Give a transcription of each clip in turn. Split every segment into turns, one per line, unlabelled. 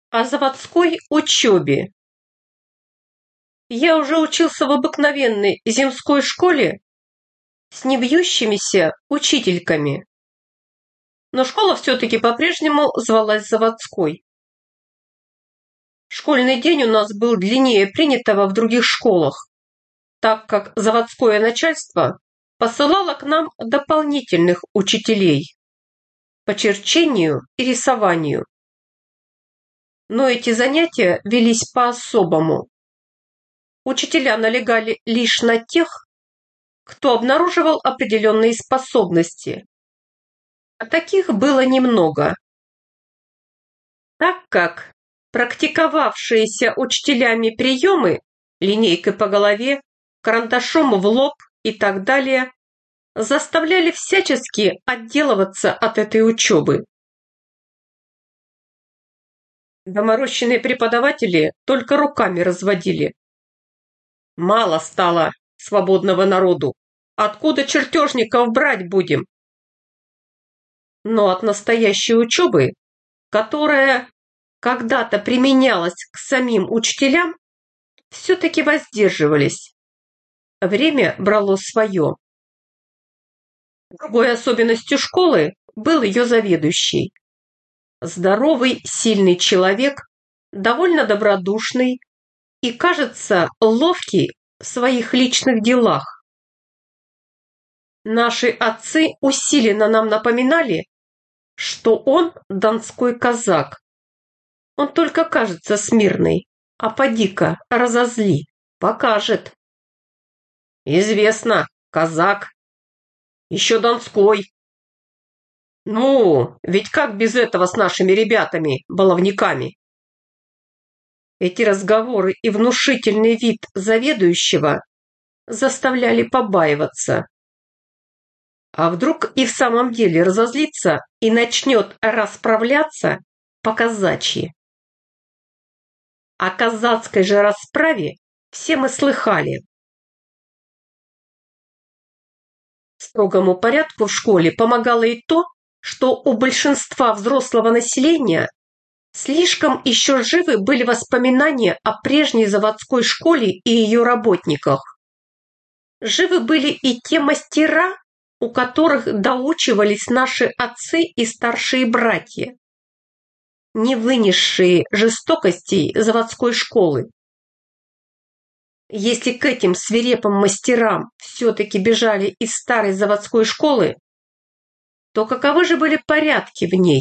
О заводской учебе. Я уже учился в обыкновенной земской школе с небьющимися учительками, но школа все-таки по-прежнему звалась заводской. Школьный день у нас был длиннее принятого в других школах, так как заводское начальство посылало к нам дополнительных учителей по черчению и рисованию. Но эти занятия велись по-особому. Учителя налегали лишь на тех, кто обнаруживал определенные способности. А таких было немного. Так как практиковавшиеся учителями приемы линейкой по голове, карандашом в лоб и так далее заставляли всячески отделываться от этой учебы. Доморощенные преподаватели только руками разводили. Мало стало свободного народу. Откуда чертежников брать будем? Но от настоящей учебы, которая когда-то применялась к самим учителям, все-таки воздерживались. Время брало свое. Другой особенностью школы был ее заведующий. Здоровый, сильный человек, довольно добродушный и, кажется, ловкий в своих личных делах. Наши отцы усиленно нам напоминали, что он донской казак. Он только кажется смирный, а поди-ка разозли, покажет. Известно, казак, еще донской. Ну, ведь как без этого с нашими ребятами, баловниками? Эти разговоры и внушительный вид заведующего заставляли побаиваться. А вдруг и в самом деле разозлится и начнет расправляться по-казачьи? О казацкой же расправе все мы слыхали. Строгому порядку в школе помогало и то, что у большинства взрослого населения слишком еще живы были воспоминания о прежней заводской школе и ее работниках. Живы были и те мастера, у которых доучивались наши отцы и старшие братья, не вынесшие жестокостей заводской школы. Если к этим свирепым мастерам все-таки бежали из старой заводской школы, то каковы же были порядки в ней?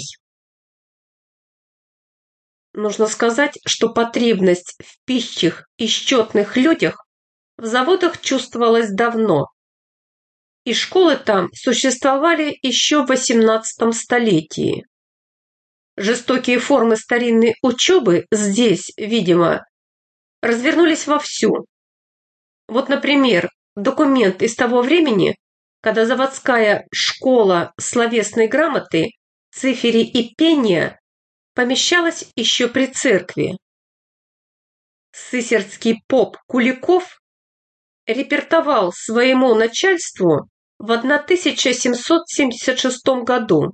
Нужно сказать, что потребность в пищих и счетных людях в заводах чувствовалась давно, и школы там существовали еще в XVIII столетии. Жестокие формы старинной учебы здесь, видимо, развернулись вовсю. Вот, например, документ из того времени, когда заводская школа словесной грамоты, цифери и пения помещалась еще при церкви. Сысердский поп Куликов репертовал своему начальству в 1776 году.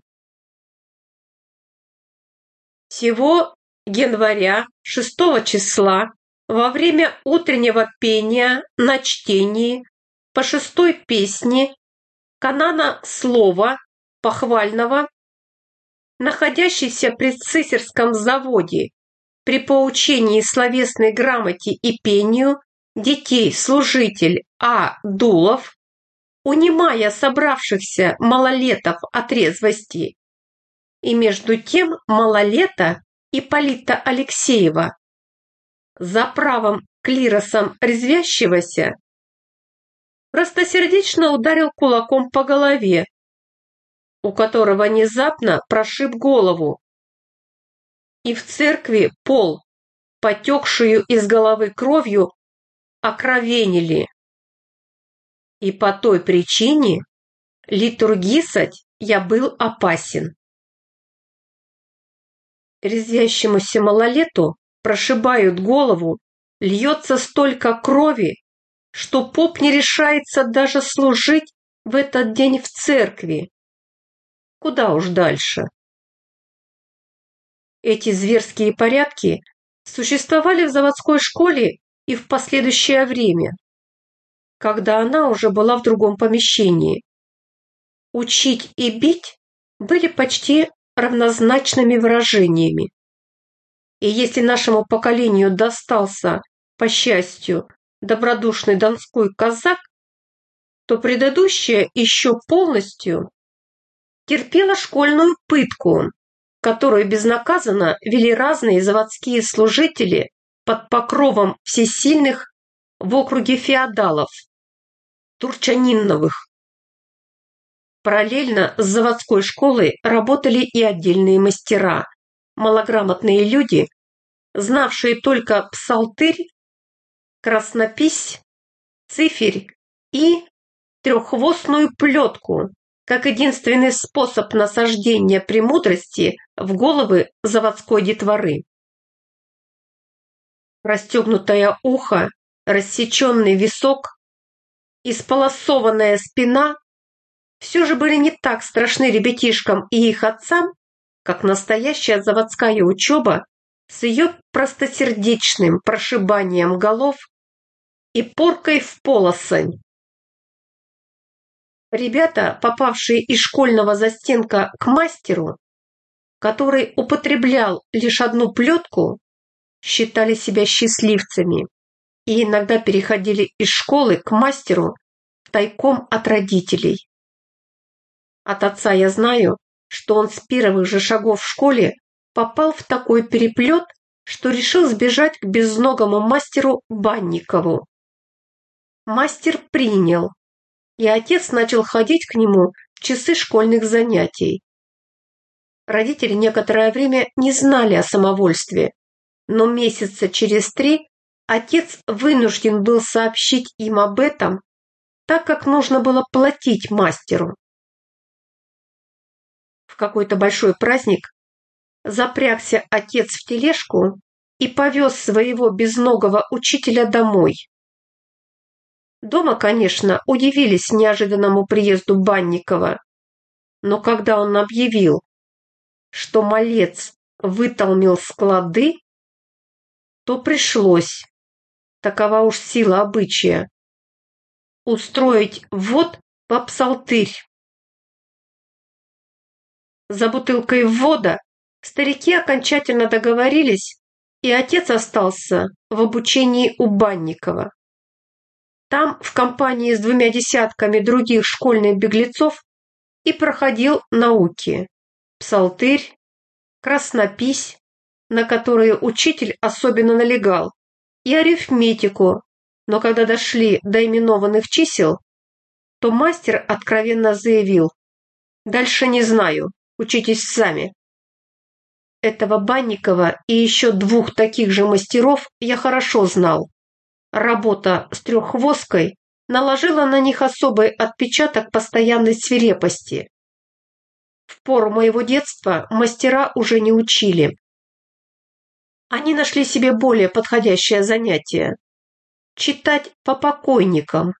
Сего января 6 числа во время утреннего пения на чтении по 6-й песне канона слова похвального, находящийся при Цисерском заводе при поучении словесной грамоте и пению детей служитель А. Дулов, унимая собравшихся малолетов от резвости, и между тем малолета Ипполита Алексеева, за правом клиросом резвящегося, простосердечно ударил кулаком по голове, у которого внезапно прошиб голову, и в церкви пол, потекшую из головы кровью, окровенили. И по той причине литургисать я был опасен. Резвящемуся малолету прошибают голову, льется столько крови, что поп не решается даже служить в этот день в церкви. Куда уж дальше. Эти зверские порядки существовали в заводской школе и в последующее время, когда она уже была в другом помещении. Учить и бить были почти равнозначными выражениями. И если нашему поколению достался, по счастью, добродушный донской казак, то предыдущее еще полностью терпело школьную пытку, которую безнаказанно вели разные заводские служители под покровом всесильных в округе феодалов, Турчаниновых. Параллельно с заводской школой работали и отдельные мастера, малограмотные люди, знавшие только псалтырь, краснопись, циферь и треххвостную плетку, как единственный способ насаждения премудрости в головы заводской детворы. Расстегнутое ухо, рассеченный висок, исполосованная спина все же были не так страшны ребятишкам и их отцам, как настоящая заводская учеба с ее простосердечным прошибанием голов и поркой в полосонь. Ребята, попавшие из школьного застенка к мастеру, который употреблял лишь одну плетку, считали себя счастливцами и иногда переходили из школы к мастеру тайком от родителей. От отца я знаю, что он с первых же шагов в школе попал в такой переплет, что решил сбежать к безногому мастеру Банникову. Мастер принял, и отец начал ходить к нему в часы школьных занятий. Родители некоторое время не знали о самовольстве, но месяца через 3 отец вынужден был сообщить им об этом, так как нужно было платить мастеру. В какой-то большой праздник запрягся отец в тележку и повез своего безногого учителя домой. Дома, конечно, удивились неожиданному приезду Банникова, но когда он объявил, что малец вытолмил склады, то пришлось, такова уж сила обычая, устроить ввод по псалтырь. За бутылкой ввода старики окончательно договорились, и отец остался в обучении у Банникова. Там, в компании с 2 десятками других школьных беглецов, и проходил науки: псалтырь, краснопись, на которые учитель особенно налегал, и арифметику, но когда дошли до именованных чисел, то мастер откровенно заявил: «Дальше не знаю, учитесь сами». Этого Банникова и еще 2 таких же мастеров я хорошо знал. Работа с треххвосткой наложила на них особый отпечаток постоянной свирепости. В пору моего детства мастера уже не учили. Они нашли себе более подходящее занятие – читать по покойникам.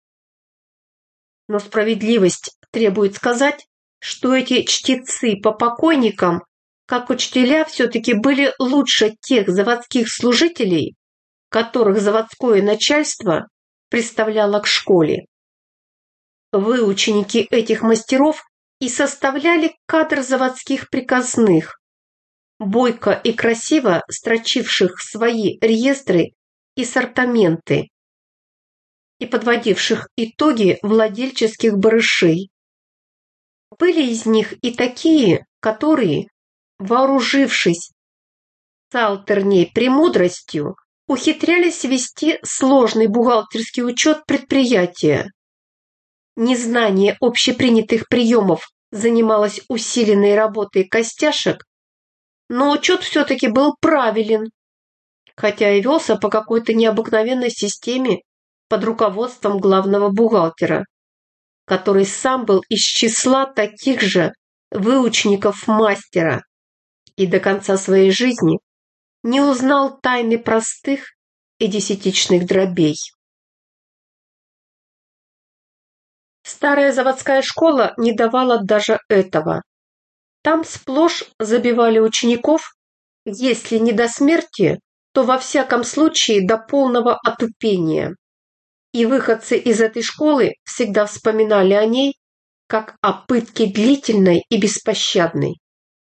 Но справедливость требует сказать, что эти чтецы по покойникам, как учителя, все-таки были лучше тех заводских служителей, которых заводское начальство представляло к школе. Выученики этих мастеров и составляли кадр заводских приказных, бойко и красиво строчивших свои реестры и сортаменты и подводивших итоги владельческих барышей. Были из них и такие, которые, вооружившись псалтерней премудростью, ухитрялись вести сложный бухгалтерский учет предприятия. Незнание общепринятых приемов занималось усиленной работой костяшек, но учет все-таки был правилен, хотя и велся по какой-то необыкновенной системе под руководством главного бухгалтера, который сам был из числа таких же выучеников мастера и до конца своей жизни не узнал тайны простых и десятичных дробей. Старая заводская школа не давала даже этого. Там сплошь забивали учеников Если не до смерти, то во всяком случае до полного отупения. И выходцы из этой школы всегда вспоминали о ней как о пытке длительной и беспощадной.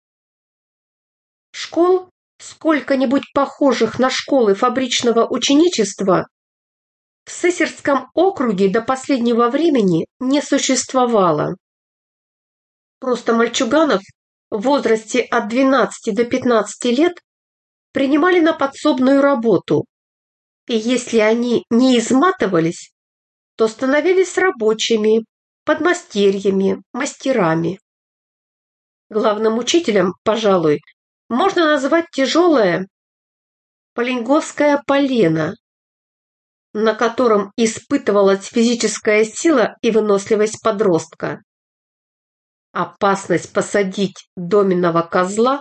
Школ, сколько-нибудь похожих на школы фабричного ученичества, в Сысерском округе до последнего времени не существовало. Просто мальчуганов в возрасте от 12 до 15 лет принимали на подсобную работу, и если они не изматывались, то становились рабочими, подмастерьями, мастерами. Главным учителем, пожалуй, можно назвать тяжелое полинговское полено, на котором испытывалась физическая сила и выносливость подростка. Опасность посадить доменного козла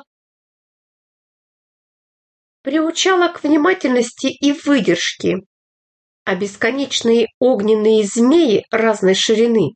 приучала к внимательности и выдержке, а бесконечные огненные змеи разной ширины,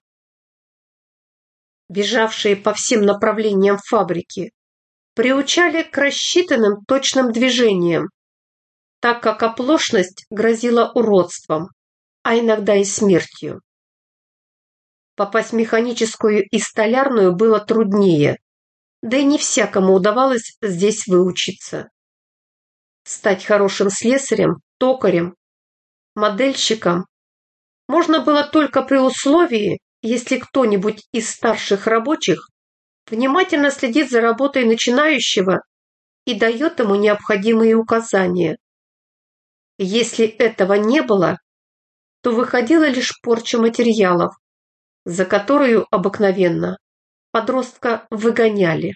бежавшие по всем направлениям фабрики, приучали к рассчитанным точным движениям, так как оплошность грозила уродством, а иногда и смертью. Попасть в механическую и столярную было труднее, да и не всякому удавалось здесь выучиться. Стать хорошим слесарем, токарем, модельщиком можно было только при условии, если кто-нибудь из старших рабочих внимательно следит за работой начинающего и дает ему необходимые указания. Если этого не было, то выходила лишь порча материалов, за которую обыкновенно подростка выгоняли.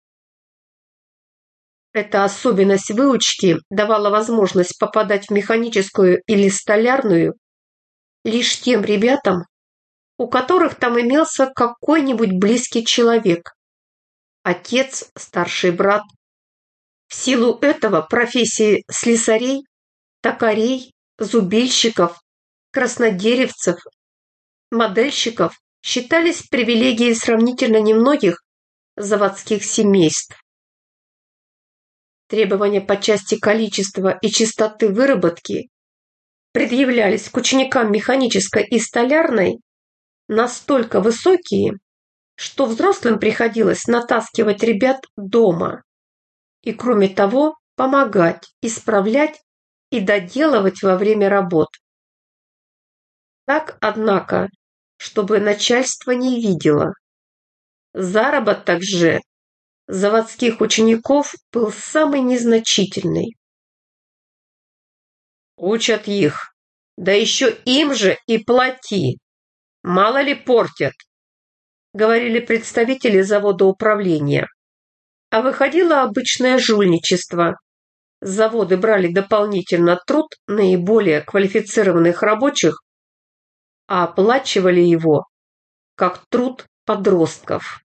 Эта особенность выучки давала возможность попадать в механическую или столярную лишь тем ребятам, у которых там имелся какой-нибудь близкий человек, отец, старший брат. В силу этого профессии слесарей, токарей, зубильщиков, краснодеревцев, модельщиков считались привилегией сравнительно немногих заводских семейств. Требования по части количества и частоты выработки предъявлялись к ученикам механической и столярной настолько высокие, что взрослым приходилось натаскивать ребят дома и, кроме того, помогать, исправлять и доделывать во время работ. Так, однако, чтобы начальство не видело. Заработок же заводских учеников был самый незначительный. Учат их, да еще им же и плати. Мало ли портят, говорили представители завода управления. А выходило обычное жульничество. Заводы брали дополнительно труд наиболее квалифицированных рабочих, а оплачивали его как труд подростков.